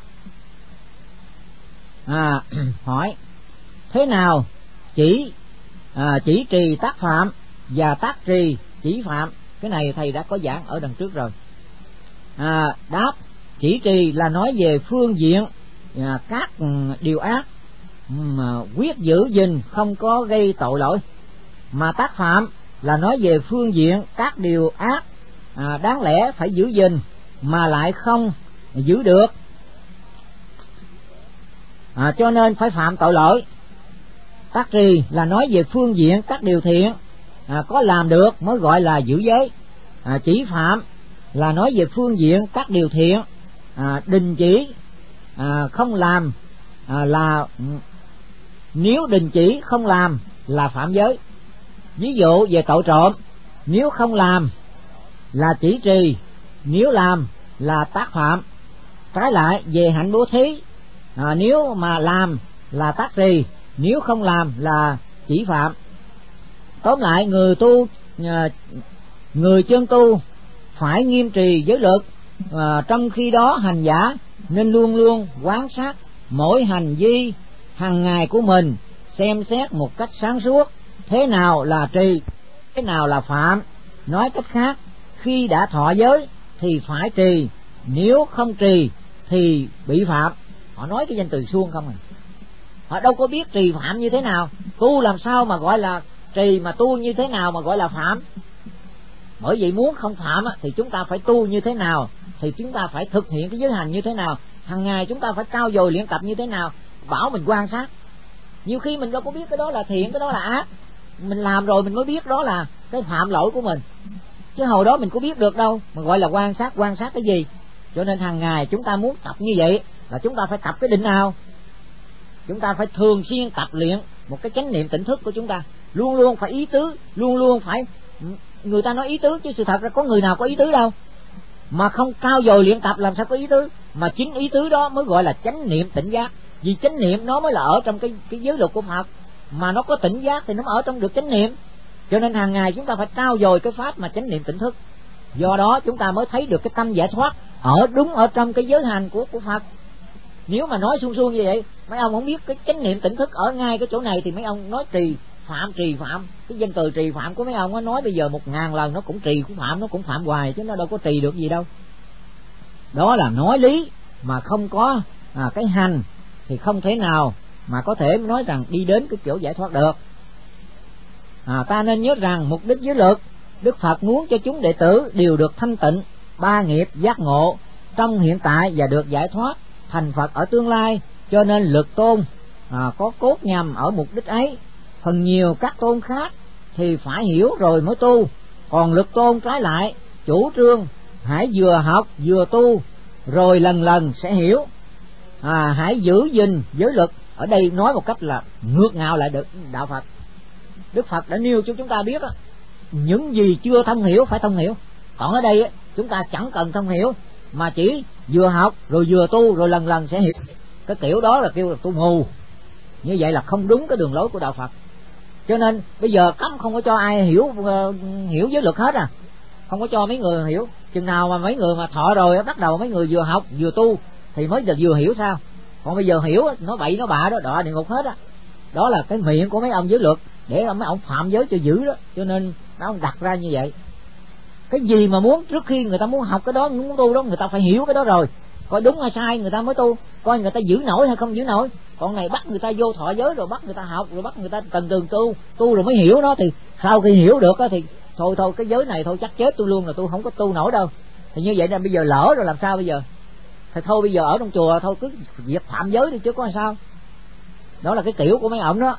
Hỏi thế nào chỉ trì tác phạm và tác trì chỉ phạm? Cái này thầy đã có giảng ở đằng trước rồi. Đáp, chỉ trì là nói về phương diện các điều ác quyết giữ gìn không có gây tội lỗi, mà tác phạm là nói về phương diện các điều ác đáng lẽ phải giữ gìn mà lại không giữ được, cho nên phải phạm tội lỗi. Tác trì là nói về phương diện các điều thiện có làm được mới gọi là giữ giới. Chỉ phạm là nói về phương diện các điều thiện đình chỉ không làm là nếu đình chỉ không làm là phạm giới. Ví dụ về tội trộm, nếu không làm là chỉ trì, nếu làm là tác phạm. Trái lại về hạnh bố thí, nếu mà làm là tác trì, nếu không làm là chỉ phạm. Tóm lại người chân tu phải nghiêm trì giới luật, trong khi đó hành giả nên luôn luôn quán sát mỗi hành vi hàng ngày của mình, xem xét một cách sáng suốt thế nào là trì, thế nào là phạm. Nói cách khác, khi đã thọ giới thì phải trì, nếu không trì thì bị phạm. Họ nói cái danh từ suông không à, họ đâu có biết trì phạm như thế nào. Tu làm sao mà gọi là trì, mà tu như thế nào mà gọi là phạm. Bởi vậy muốn không phạm thì chúng ta phải tu như thế nào, thì chúng ta phải thực hiện cái giới hành như thế nào, hàng ngày chúng ta phải trau dồi luyện tập như thế nào. Bảo mình quan sát, nhiều khi mình đâu có biết cái đó là thiện, cái đó là ác. Mình làm rồi mình mới biết đó là cái phạm lỗi của mình, chứ hồi đó mình có biết được đâu mà gọi là quan sát cái gì. Cho nên hàng ngày chúng ta muốn tập như vậy là chúng ta phải tập cái định nào. Chúng ta phải thường xuyên tập luyện một cái chánh niệm tỉnh thức của chúng ta, luôn luôn phải ý tứ, luôn luôn phải. Người ta nói ý tứ chứ sự thật ra có người nào có ý tứ đâu, mà không cao dồi luyện tập làm sao có ý tứ. Mà chính ý tứ đó mới gọi là chánh niệm tỉnh giác. Vì chánh niệm nó mới là ở trong cái giới luật của Phật, mà nó có tỉnh giác thì nó mới ở trong được chánh niệm. Cho nên hàng ngày chúng ta phải trau dồi cái pháp mà chánh niệm tỉnh thức. Do đó chúng ta mới thấy được cái tâm giải thoát đúng ở trong cái giới hành của Phật. Nếu mà nói suông suông như vậy, mấy ông không biết cái chánh niệm tỉnh thức ở ngay cái chỗ này thì mấy ông nói trì phạm. Cái danh từ trì phạm của mấy ông nói bây giờ 1000 lần nó cũng trì cũng phạm, nó cũng phạm hoài chứ nó đâu có trì được gì đâu. Đó là nói lý mà không có cái hành thì không thể nào mà có thể nói rằng đi đến cái chỗ giải thoát được. Ta nên nhớ rằng mục đích giới luật, Đức Phật muốn cho chúng đệ tử đều được thanh tịnh, ba nghiệp giác ngộ trong hiện tại và được giải thoát thành Phật ở tương lai. Cho nên Lực Tôn có cốt nhằm ở mục đích ấy. Phần nhiều các tôn khác thì phải hiểu rồi mới tu, còn Lực Tôn trái lại chủ trương hãy vừa học vừa tu rồi lần lần sẽ hiểu. Hãy giữ gìn giới luật. Ở đây nói một cách là ngược ngạo lại được đạo Phật. Đức Phật đã nêu cho chúng ta biết những gì chưa thông hiểu phải thông hiểu. Còn ở đây chúng ta chẳng cần thông hiểu, mà chỉ vừa học rồi vừa tu rồi lần lần sẽ hiểu. Cái kiểu đó là kêu là tu mù. Như vậy là không đúng cái đường lối của đạo Phật. Cho nên bây giờ cấm không có cho ai hiểu giới luật hết à, không có cho mấy người hiểu. Chừng nào mà mấy người mà thọ rồi bắt đầu mấy người vừa học vừa tu thì mới được vừa hiểu sao. Còn bây giờ hiểu nó bậy nó bạ đó, đọa địa ngục hết á. Đó là cái miệng của mấy ông giới luật để mấy ông phạm giới cho dữ đó. Cho nên mấy ông đặt ra như vậy. Cái gì mà muốn trước khi người ta muốn học cái đó, muốn tu đó, người ta phải hiểu cái đó rồi, coi đúng hay sai người ta mới tu, coi người ta giữ nổi hay không giữ nổi. Còn này bắt người ta vô thọ giới rồi bắt người ta học rồi bắt người ta cần từng tu rồi mới hiểu nó, thì sau khi hiểu được thì thôi cái giới này thôi chắc chết tôi luôn, là tôi không có tu nổi đâu. Thì như vậy là bây giờ lỡ rồi làm sao bây giờ? Thì thôi bây giờ ở trong chùa thôi cứ việc phạm giới đi chứ có sao. Đó là cái kiểu của mấy ổng đó.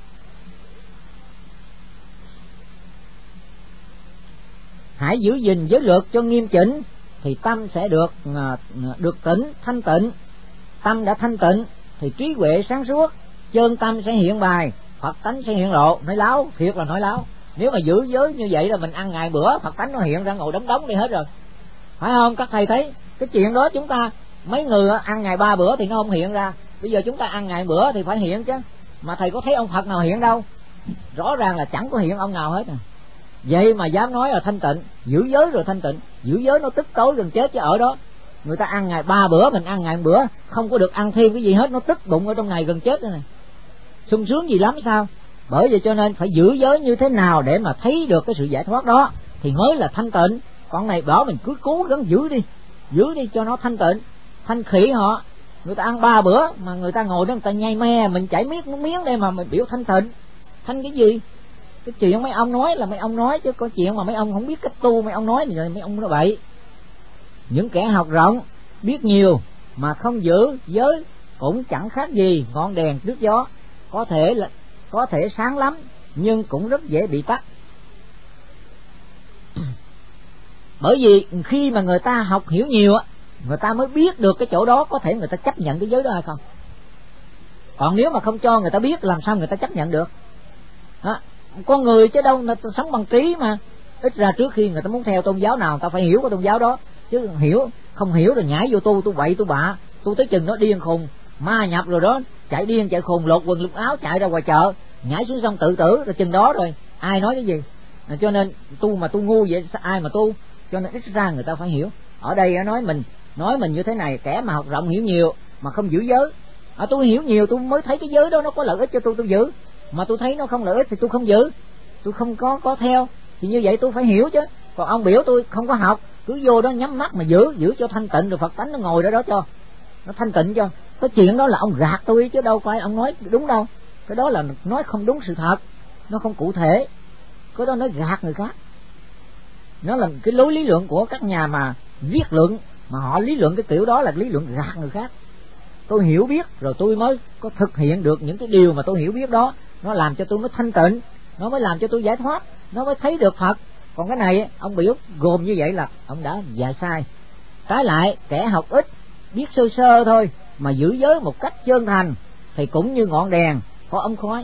Hãy giữ gìn giới luật cho nghiêm chỉnh thì tâm sẽ được tỉnh thanh tịnh. Tâm đã thanh tịnh thì trí huệ sáng suốt, chân tâm sẽ hiện bài, Phật tánh sẽ hiện lộ. Nói láo, thiệt là nói láo. Nếu mà giữ giới như vậy là mình ăn ngày bữa, Phật tánh nó hiện ra ngồi đóng đi hết rồi, phải không? Các thầy thấy cái chuyện đó, chúng ta mấy người ăn ngày 3 bữa thì nó không hiện ra, bây giờ chúng ta ăn ngày bữa thì phải hiện chứ. Mà thầy có thấy ông Phật nào hiện đâu? Rõ ràng là chẳng có hiện ông nào hết à. Vậy mà dám nói là thanh tịnh, giữ giới rồi thanh tịnh. Giữ giới nó tức tối gần chết chứ. Ở đó người ta ăn ngày 3 bữa, mình ăn ngày 1 bữa, không có được ăn thêm cái gì hết, nó tức bụng ở trong này gần chết rồi này, sung sướng gì lắm sao? Bởi vậy cho nên phải giữ giới như thế nào để mà thấy được cái sự giải thoát đó thì mới là thanh tịnh. Còn này bảo mình cứ cố gắng giữ đi cho nó thanh tịnh. Thanh khỉ họ, người ta ăn 3 bữa mà người ta ngồi đó người ta nhai me, mình chảy miếng đây mà mình biểu thanh tịnh. Thanh cái gì? Cái chuyện mấy ông nói là mấy ông nói, chứ có chuyện mà mấy ông không biết cách tu mấy ông nói thì mấy ông nói bậy. Những kẻ học rộng biết nhiều mà không giữ giới cũng chẳng khác gì ngọn đèn trước gió, có thể sáng lắm nhưng cũng rất dễ bị tắt. Bởi vì khi mà người ta học hiểu nhiều á, người ta mới biết được cái chỗ đó có thể người ta chấp nhận cái giới đó hay không. Còn nếu mà không cho người ta biết, làm sao người ta chấp nhận được? Con người chứ đâu, người ta sống bằng trí mà. Ít ra trước khi người ta muốn theo tôn giáo nào, người ta phải hiểu cái tôn giáo đó. Chứ không hiểu rồi nhảy vô tu bậy tu bạ, tu tới chừng nó điên khùng, ma nhập rồi đó, chạy điên chạy khùng, lột quần lột áo chạy ra ngoài chợ, nhảy xuống sông tự tử, rồi chừng đó rồi ai nói cái gì. Cho nên tu ngu vậy ai mà tu. Cho nên ít ra người ta phải hiểu. Ở đây nói mình như thế này, kẻ mà học rộng hiểu nhiều mà không giữ giới. Tôi hiểu nhiều tôi mới thấy cái giới đó nó có lợi ích cho tôi giữ. Mà tôi thấy nó không lợi ích thì tôi không giữ, tôi không có theo. Thì như vậy tôi phải hiểu chứ. Còn ông biểu tôi không có học, cứ vô đó nhắm mắt mà giữ cho thanh tịnh, rồi Phật tánh nó ngồi đó cho nó thanh tịnh cho. Cái chuyện đó là ông gạt tôi chứ đâu phải ông nói đúng đâu. Cái đó là nói không đúng sự thật, nó không cụ thể. Cái đó nói gạt người khác. Nó là cái lối lý luận của các nhà mà viết luận, mà họ lý luận cái kiểu đó là lý luận gạt người khác. Tôi hiểu biết rồi tôi mới có thực hiện được những cái điều mà tôi hiểu biết đó. Nó làm cho tôi mới thanh tịnh, nó mới làm cho tôi giải thoát, nó mới thấy được Phật. Còn cái này ông biểu gồm như vậy là ông đã dạy sai. Trái lại kẻ học ít, biết sơ sơ thôi mà giữ giới một cách chân thành thì cũng như ngọn đèn có ống khói.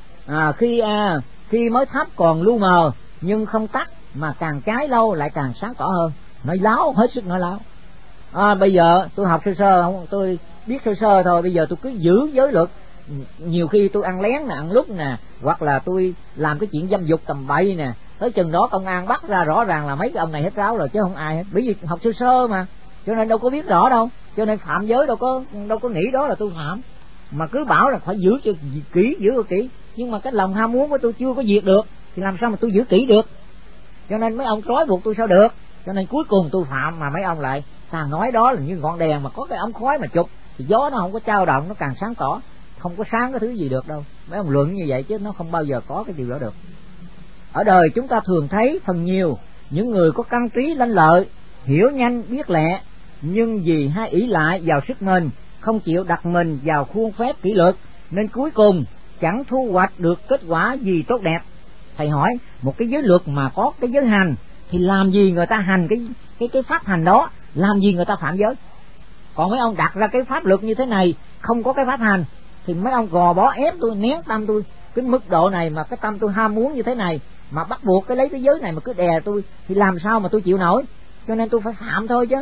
Khi mới thắp còn lu mờ nhưng không tắt, mà càng cháy lâu lại càng sáng tỏ hơn. Nói láo, hết sức nói láo. Bây giờ tôi học sơ sơ, tôi biết sơ sơ thôi, bây giờ tôi cứ giữ giới luật. Nhiều khi tôi ăn lén nè, ăn lúc nè, hoặc là tôi làm cái chuyện dâm dục tầm bậy nè, tới chừng đó công an bắt ra rõ ràng là mấy cái ông này hết ráo rồi chứ không ai hết. Bởi vì học sơ sơ mà, cho nên đâu có biết rõ đâu. Cho nên phạm giới đâu có nghĩ đó là tôi phạm. Mà cứ bảo là phải giữ cho kỹ, giữ cho kỹ. Nhưng mà cái lòng ham muốn của tôi chưa có diệt được thì làm sao mà tôi giữ kỹ được. Cho nên mấy ông trói buộc tôi sao được. Cho nên cuối cùng tôi phạm, mà mấy ông lại càng nói đó là như ngọn đèn mà có cái ống khói mà chụp thì gió nó không có dao động, nó càng sáng tỏ. Không có sáng cái thứ gì được đâu. Mấy ông luận như vậy chứ nó không bao giờ có cái điều đó được. Ở đời chúng ta thường thấy phần nhiều những người có căn trí lanh lợi, hiểu nhanh biết lẹ, nhưng vì hay ỷ lại vào sức mình, không chịu đặt mình vào khuôn phép kỷ luật, nên cuối cùng chẳng thu hoạch được kết quả gì tốt đẹp. Thầy hỏi, một cái giới luật mà có cái giới hành thì làm gì người ta hành cái pháp hành đó, làm gì người ta phạm giới. Còn mấy ông đặt ra cái pháp luật như thế này không có cái pháp hành thì mấy ông gò bó ép tôi, nén tâm tôi cái mức độ này, mà cái tâm tôi ham muốn như thế này mà bắt buộc cái lấy cái giới này mà cứ đè tôi thì làm sao mà tôi chịu nổi. Cho nên tôi phải phạm thôi chứ.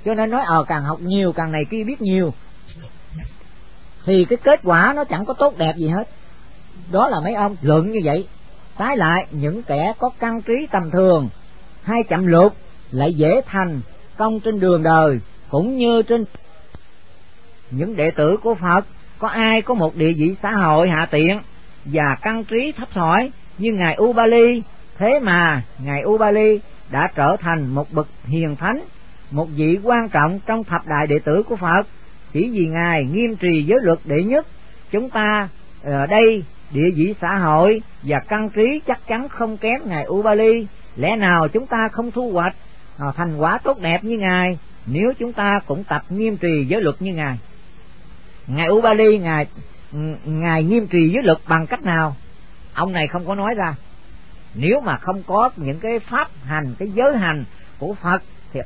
cho nên nói càng học nhiều, càng này kia biết nhiều, thì cái kết quả nó chẳng có tốt đẹp gì hết. Đó là mấy ông luận như vậy. Trái lại, những kẻ có căn trí tầm thường hay chậm lụt lại dễ thành công trên đường đời, cũng như trên những đệ tử của Phật. Có ai có một địa vị xã hội hạ tiện và căn trí thấp thỏi như ngài Ubali, thế mà ngài Ubali đã trở thành một bậc hiền thánh, một vị quan trọng trong thập đại đệ tử của Phật, chỉ vì ngài nghiêm trì giới luật đệ nhất. Chúng ta ở đây địa vị xã hội và căn trí chắc chắn không kém ngài Ubali, lẽ nào chúng ta không thu hoạch thành quả tốt đẹp như ngài nếu chúng ta cũng tập nghiêm trì giới luật như ngài? Ngài Ubali ngài nghiêm trì giới luật bằng cách nào? Ông này không có nói ra. Nếu mà không có những cái pháp hành, cái giới hành của Phật